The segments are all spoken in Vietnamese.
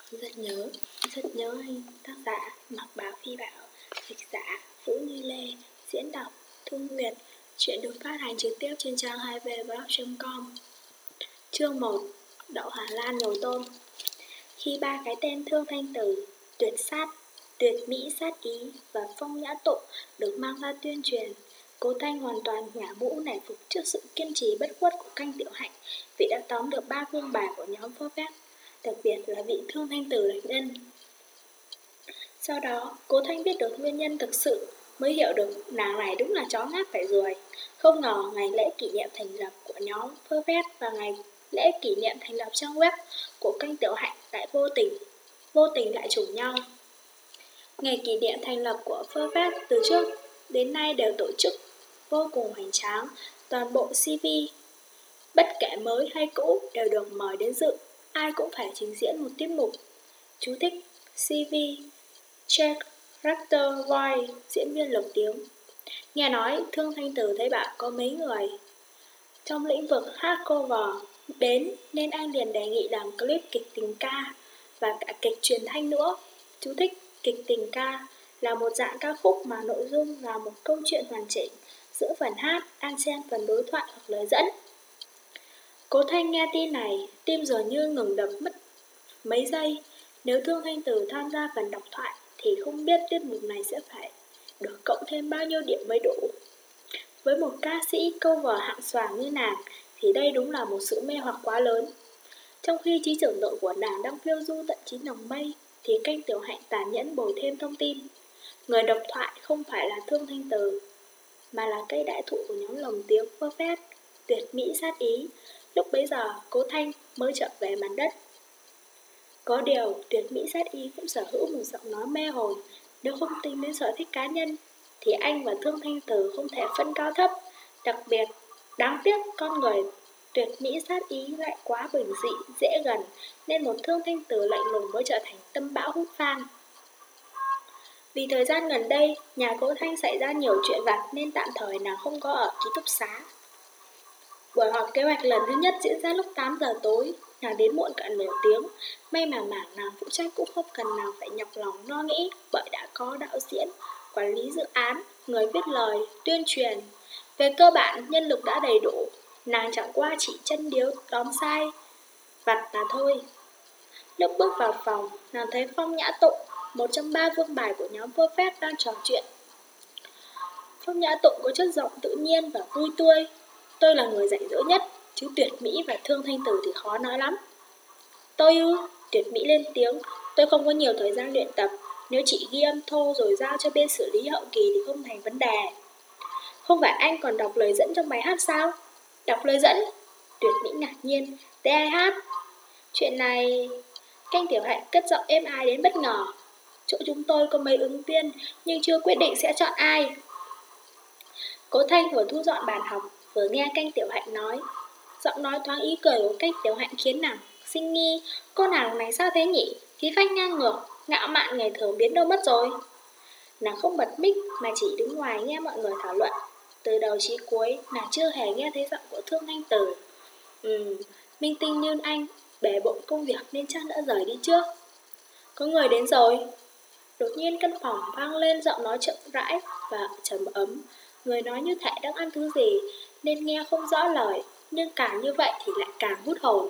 Rất nhớ anh. Tác giả Mặc Báo Phi Bảo, dịch giả Vũ Như Lê, diễn đọc Thu Nguyệt. Chuyện được phát hành trực tiếp trên trang 2vblog.com. Chương 1. Đậu Hà Lan nhồi tôm. Khi ba cái tên Thương Thanh Tử, Tuyệt Sát, Tuyệt Mỹ Sát Ý và Phong Nhã Tụng được mang ra tuyên truyền, Cố Thanh hoàn toàn ngả mũ nể phục trước sự kiên trì bất khuất của Canh Tiểu Hạnh, vì đã tóm được 3 vương bài của nhóm Phơ Phét, đặc biệt là vị Thương Thanh Tử đại nhân. Sau đó, Cố Thanh biết được nguyên nhân thực sự, mới hiểu được nàng này đúng là chó ngáp phải ruồi. Không ngờ ngày lễ kỷ niệm thành lập của nhóm Phơ Phét và ngày lễ kỷ niệm thành lập trang web của Canh Tiểu Hạnh lại vô tình lại trùng nhau. Ngày kỷ niệm thành lập của Phơ Phét từ trước đến nay đều tổ chức vô cùng hoành tráng, toàn bộ CV, bất kể mới hay cũ đều được mời đến dự, ai cũng phải trình diễn một tiết mục. Chú thích: CV Character Voice, diễn viên lồng tiếng. Nghe nói Thương Thanh Tử thấy bạn có mấy người trong lĩnh vực hát cover đến nên anh liền đề nghị làm clip kịch tình ca và cả kịch truyền thanh nữa. Chú thích: kịch tình ca là một dạng ca khúc mà nội dung là một câu chuyện hoàn chỉnh, giữa phần hát, đan xen phần đối thoại hoặc lời dẫn. Cố Thanh nghe tin này, tim dường như ngừng đập mất mấy giây. Nếu Thương Thanh Tử tham gia phần đọc thoại thì không biết tiết mục này sẽ phải được cộng thêm bao nhiêu điểm mới đủ. Với một ca sĩ cover hạng xoàng như nàng thì đây đúng là một sự mê hoặc quá lớn. Trong khi trí tưởng tượng của nàng đang phiêu du tận chín tầng mây thì Canh Tiểu Hạnh tàn nhẫn bồi thêm thông tin. Người độc thoại không phải là Thương Thanh Tử, mà là cây đại thụ của nhóm lồng tiếng Phơ Phét, Tuyệt Mỹ Sát Ý. Lúc bấy giờ, Cố Thanh mới trở về mặt đất. Có điều, Tuyệt Mỹ Sát Ý cũng sở hữu một giọng nói mê hồn. Nếu không tính đến sở thích cá nhân, thì anh và Thương Thanh Tử không thể phân cao thấp. Đặc biệt, đáng tiếc con người Tuyệt Mỹ Sát Ý lại quá bình dị, dễ gần, nên một Thương Thanh Tử lạnh lùng mới trở thành tâm bão hút fan. Vì thời gian gần đây, nhà Cố Thanh xảy ra nhiều chuyện vặt nên tạm thời nàng không có ở ký túc xá. Buổi họp kế hoạch lần thứ nhất diễn ra lúc 8 giờ tối, nàng đến muộn cả nửa tiếng. May mà mảng nàng phụ trách cũng không cần nàng phải nhọc lòng lo nghĩ, bởi đã có đạo diễn, quản lý dự án, người viết lời, tuyên truyền. Về cơ bản, nhân lực đã đầy đủ, nàng chẳng qua chỉ chân điếu tóm sai vặt là thôi. Lúc bước vào phòng, nàng thấy Phong Nhã Tụng, một trong 3 vương bài của nhóm Phơ Phét, đang trò chuyện. Phong Nhã Tụng có chất giọng tự nhiên và vui tươi. Tôi là người rảnh rỗi nhất, chứ Tuyệt Mỹ và Thương Thanh Tử thì khó nói lắm. Tôi ư? Tuyệt Mỹ lên tiếng. Tôi không có nhiều thời gian luyện tập. Nếu chị ghi âm thô rồi giao cho bên xử lý hậu kỳ thì không thành vấn đề. Không phải anh còn đọc lời dẫn trong bài hát sao? Đọc lời dẫn? Tuyệt Mỹ ngạc nhiên. Để ai hát? Chuyện này... Canh Tiểu Hạnh cất giọng êm ái đến bất ngờ. Chỗ chúng tôi có mấy ứng viên, nhưng chưa quyết định sẽ chọn ai. Cố Thanh vừa thu dọn bàn học, vừa nghe Canh Tiểu Hạnh nói. Giọng nói thoáng ý cười của Canh Tiểu Hạnh khiến nàng sinh nghi. Cô nàng này sao thế nhỉ? Khí phách ngang ngược, ngạo mạn ngày thường biến đâu mất rồi. Nàng không bật mic mà chỉ đứng ngoài nghe mọi người thảo luận. Từ đầu chí cuối, nàng chưa hề nghe thấy giọng của Thương Thanh Tử. Minh tinh như anh, bể bộn công việc nên chắc đã rời đi trước. Có người đến rồi. Đột nhiên căn phòng vang lên giọng nói chậm rãi và trầm ấm. Người nói như thể đang ăn thứ gì nên nghe không rõ lời, nhưng càng như vậy thì lại càng hút hồn.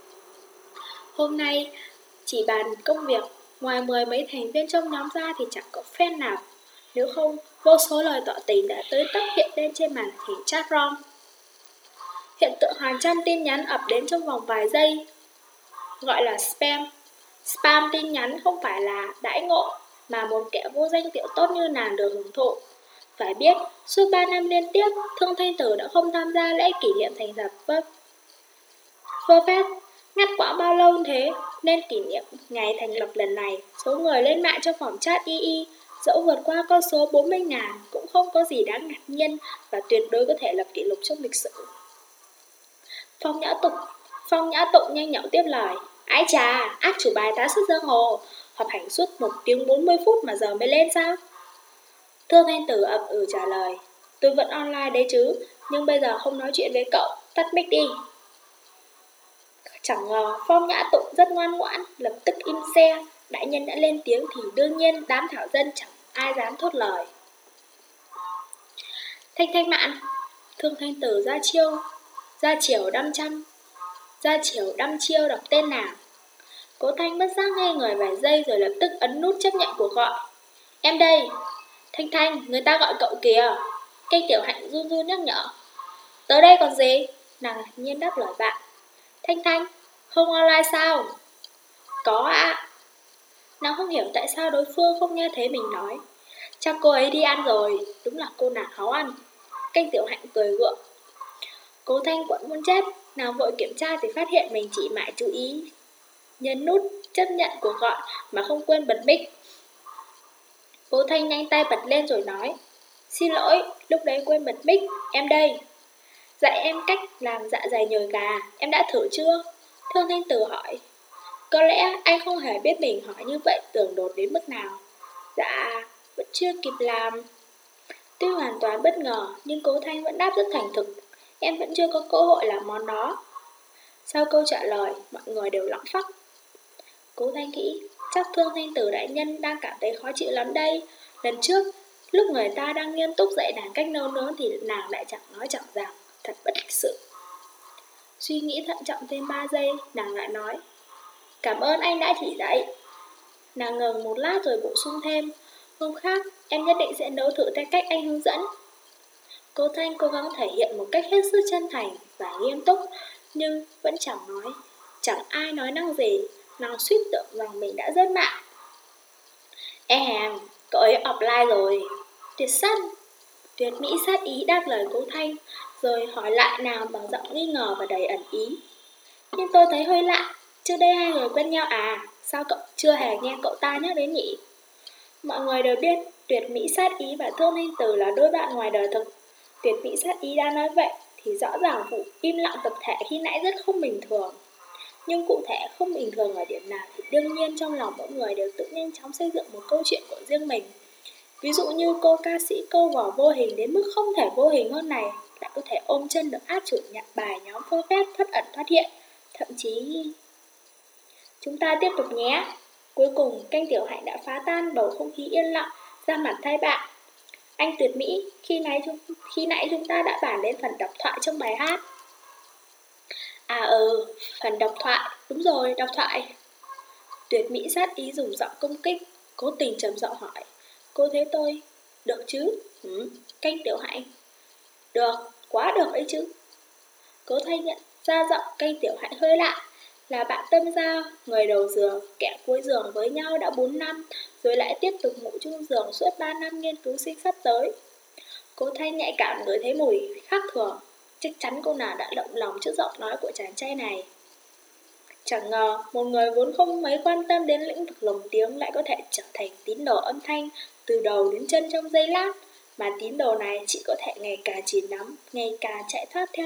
Hôm nay chỉ bàn công việc, ngoài 10 mấy thành viên trong nhóm ra thì chẳng có fan nào. Nếu không, vô số lời tỏ tình đã tới tấp hiện lên trên màn hình chat room. Hiện tượng hàng trăm tin nhắn ập đến trong vòng vài giây, gọi là spam. Spam tin nhắn không phải là đãi ngộ mà một kẻ vô danh tiểu tốt như nàng được hưởng thụ. Phải biết, suốt 3 năm liên tiếp, Thương Thanh Tử đã không tham gia lễ kỷ niệm thành lập Phơ Phét. Ngắt quãng bao lâu thế, nên kỷ niệm ngày thành lập lần này, số người lên mạng trong phòng chat y dẫu vượt qua con số 40.000 cũng không có gì đáng ngạc nhiên và tuyệt đối có thể lập kỷ lục trong lịch sử. Phong Nhã Tụng nhanh nhảu tiếp lời. Ái chà, ác chủ bài tá sức giang hồ, họp hành suốt 1 tiếng 40 phút mà giờ mới lên sao? Thương Thanh Tử ậm trả lời. Tôi vẫn online đấy chứ, nhưng bây giờ không nói chuyện với cậu, tắt mic đi. Chẳng ngờ Phong Nhã Tụng rất ngoan ngoãn, lập tức im xe. Đại nhân đã lên tiếng thì đương nhiên đám thảo dân chẳng ai dám thốt lời. Thanh Thanh Mạn, Thương Thanh Tử ra chiều đăm chiêu đọc tên nàng. Cố Thanh bất giác ngây người vài giây rồi lập tức ấn nút chấp nhận cuộc gọi. Em đây. Thanh Thanh, người ta gọi cậu kìa. Cây Tiểu Hạnh run run nhắc nhở. Tới đây còn gì? Nàng ngạc nhiên đáp lời bạn. Thanh Thanh, không online sao? Có ạ. Nàng không hiểu tại sao đối phương không nghe thấy mình nói. Chắc cô ấy đi ăn rồi. Đúng là cô nàng háu ăn. Cây Tiểu Hạnh cười gượng. Cố Thanh quẫn muốn chết. Nàng vội kiểm tra thì phát hiện mình chỉ mãi chú ý nhấn nút chấp nhận cuộc gọi mà không quên bật mic. Cố Thanh nhanh tay bật lên rồi nói. Xin lỗi, lúc đấy quên bật mic, em đây. Dạy em cách làm dạ dày nhồi gà, em đã thử chưa? Thương Thanh Tử hỏi. Có lẽ anh không hề biết mình hỏi như vậy tưởng đột đến mức nào. Dạ, vẫn chưa kịp làm. Tuy hoàn toàn bất ngờ, nhưng Cố Thanh vẫn đáp rất thành thực. Em vẫn chưa có cơ hội làm món đó. Sau câu trả lời, mọi người đều lặng phắc. Cố Thanh nghĩ, chắc Thương Thanh Tử đại nhân đang cảm thấy khó chịu lắm đây. Lần trước, lúc người ta đang nghiêm túc dạy nàng cách nấu nướng thì nàng lại chẳng nói chẳng rằng, thật bất lịch sự. Suy nghĩ thận trọng thêm 3 giây, nàng lại nói. Cảm ơn anh đã chỉ dạy. Nàng ngừng một lát rồi bổ sung thêm. Hôm khác, em nhất định sẽ nấu thử theo cách anh hướng dẫn. Cố Thanh cố gắng thể hiện một cách hết sức chân thành và nghiêm túc, nhưng vẫn chẳng ai nói năng gì. Nàng suýt tưởng rằng mình đã rớt mạng. Cậu ấy offline rồi. Tuyệt mỹ sát ý đáp lời Cố Thanh, rồi hỏi lại nàng bằng giọng nghi ngờ và đầy ẩn ý. Nhưng tôi thấy hơi lạ, trước đây hai người quen nhau à? Sao cậu chưa hề nghe cậu ta nhắc đến nhỉ? Mọi người đều biết Tuyệt mỹ sát ý và Thương Thanh Tử là đôi bạn ngoài đời thực. Tuyệt mỹ sát ý đã nói vậy thì rõ ràng vụ im lặng tập thể khi nãy rất không bình thường. Nhưng cụ thể không bình thường ở điểm nào thì đương nhiên trong lòng mỗi người đều tự nhanh chóng xây dựng một câu chuyện của riêng mình. Ví dụ như cô ca sĩ câu vỏ vô hình đến mức không thể vô hình hơn này lại có thể ôm chân được át chủ nhận bài nhóm phơ phét thoát ẩn thoát hiện. Thậm chí... Chúng ta tiếp tục nhé. Cuối cùng, Canh Tiểu Hạnh đã phá tan bầu không khí yên lặng, ra mặt thay bạn. Anh Tuyệt mỹ, khi nãy chúng ta đã bàn đến phần đọc thoại trong bài hát. Phần đọc thoại, đúng rồi, đọc thoại. Tuyệt mỹ sát ý dùng giọng công kích, cố tình trầm giọng hỏi. Cô thấy tôi, được chứ? Canh Tiểu Hạnh. Được, quá được ấy chứ. Cố Thanh nhận ra giọng Canh Tiểu Hạnh hơi lạ. Là bạn tâm giao, người đầu giường, kẻ cuối giường với nhau đã 4 năm, rồi lại tiếp tục ngủ chung giường suốt 3 năm nghiên cứu sinh sắp tới. Cố Thanh nhạy cảm ngửi thấy mùi khác thường. Chắc chắn cô nàng đã động lòng trước giọng nói của chàng trai này. Chẳng ngờ, một người vốn không mấy quan tâm đến lĩnh vực lồng tiếng lại có thể trở thành tín đồ âm thanh từ đầu đến chân trong giây lát, mà tín đồ này chỉ có thể ngày càng chìm đắm, ngày càng chạy theo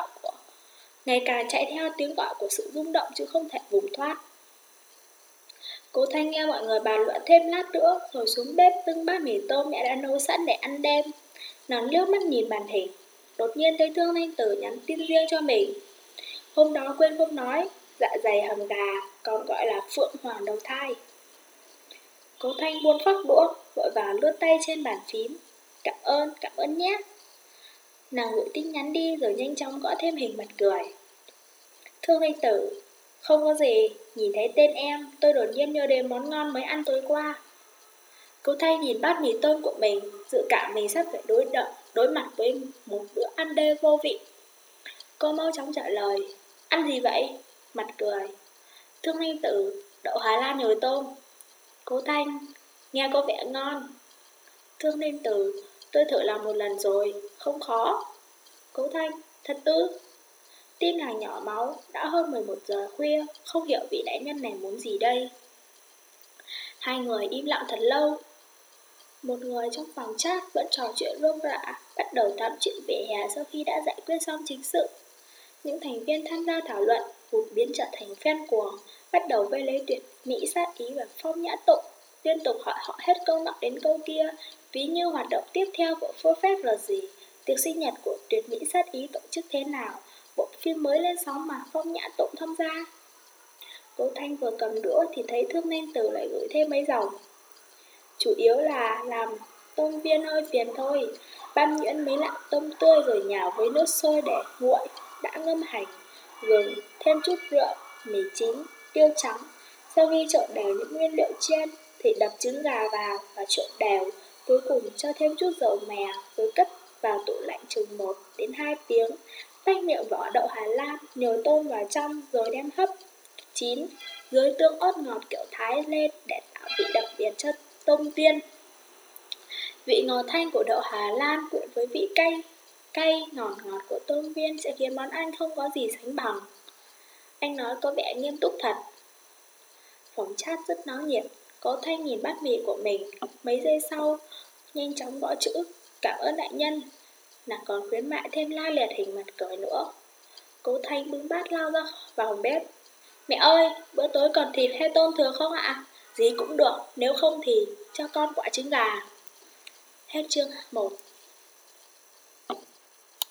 tiếng gọi của sự rung động chứ không thể vùng thoát. Cố Thanh nghe mọi người bàn luận thêm lát nữa, rồi xuống bếp bưng bát mì tôm mẹ đã nấu sẵn để ăn đêm. Nàng liếc mắt nhìn màn hình, đột nhiên thấy Thương Thanh Tử nhắn tin riêng cho mình. Hôm đó quên không nói, dạ dày hầm gà, còn gọi là phượng hoàng đầu thai. Cố Thanh buông phác đũa, vội vàng lướt tay trên bàn phím. Cảm ơn nhé. Nàng gửi tin nhắn đi rồi nhanh chóng gõ thêm hình mặt cười. Thương Thanh Tử, không có gì, nhìn thấy tên em, tôi đột nhiên nhớ đến món ngon mới ăn tối qua. Cố Thanh nhìn bát mì tôm của mình, dự cảm mình sắp phải đối mặt với một bữa ăn đêm vô vị. Cô mau chóng trả lời, ăn gì vậy? Mặt cười. Thương Thanh Tử, đậu Hà Lan nhồi tôm. Cố Thanh, nghe có vẻ ngon. Thương Thanh Tử, tôi thử làm một lần rồi, không khó. Cố Thanh, thật ư? Tim nàng nhỏ máu, đã hơn 11 giờ khuya, không hiểu vị đại nhân này muốn gì đây. Hai người im lặng thật lâu. Một người trong phòng chat vẫn trò chuyện rôm rả, bắt đầu tám chuyện về hè sau khi đã giải quyết xong chính sự. Những thành viên tham gia thảo luận vụt biến trở thành fan cuồng, bắt đầu vây lấy Tuyệt mỹ sát ý và Phong Nhã Tụng, liên tục hỏi họ hết câu nọ đến câu kia, ví như hoạt động tiếp theo của Perfect là gì, tiệc sinh nhật của Tuyệt mỹ sát ý tổ chức thế nào, bộ phim mới lên sóng mà Phong Nhã Tụng tham gia. Cô Thanh vừa cầm đũa thì thấy Thương Thanh Tử lại gửi thêm mấy dòng. Chủ yếu là làm tôm viên hơi phiền thôi. Ban Nhuyễn mấy lạng tôm tươi rồi nhào với nước sôi để nguội, đã ngâm hành, gừng, thêm chút rượu, mì chín, tiêu trắng. Sau khi trộn đều những nguyên liệu trên thì đập trứng gà vào và trộn đều. Cuối cùng cho thêm chút dầu mè rồi cất vào tủ lạnh chừng 1 đến 2 tiếng. Tách miệng vỏ đậu Hà Lan, nhồi tôm vào trong rồi đem hấp chín. Dưới tương ớt ngọt kiểu Thái lên để tạo vị đặc biệt cho tôm viên. Vị ngọt thanh của đậu Hà Lan quyện với vị cay ngọt ngọt của tôm viên sẽ khiến món ăn không có gì sánh bằng. Anh nói có vẻ nghiêm túc thật. Phòng chat rất náo nhiệt. Cố Thanh nhìn bát mì của mình, mấy giây sau nhanh chóng gõ chữ cảm ơn đại nhân. Nàng còn khuyến mại thêm la liệt hình mặt cười nữa. Cố Thanh bưng bát lao ra vào phòng bếp. Mẹ ơi, bữa tối còn thịt hay tôm thừa không ạ? Gì cũng được, nếu không thì cho con quả trứng gà. Hết chương 1.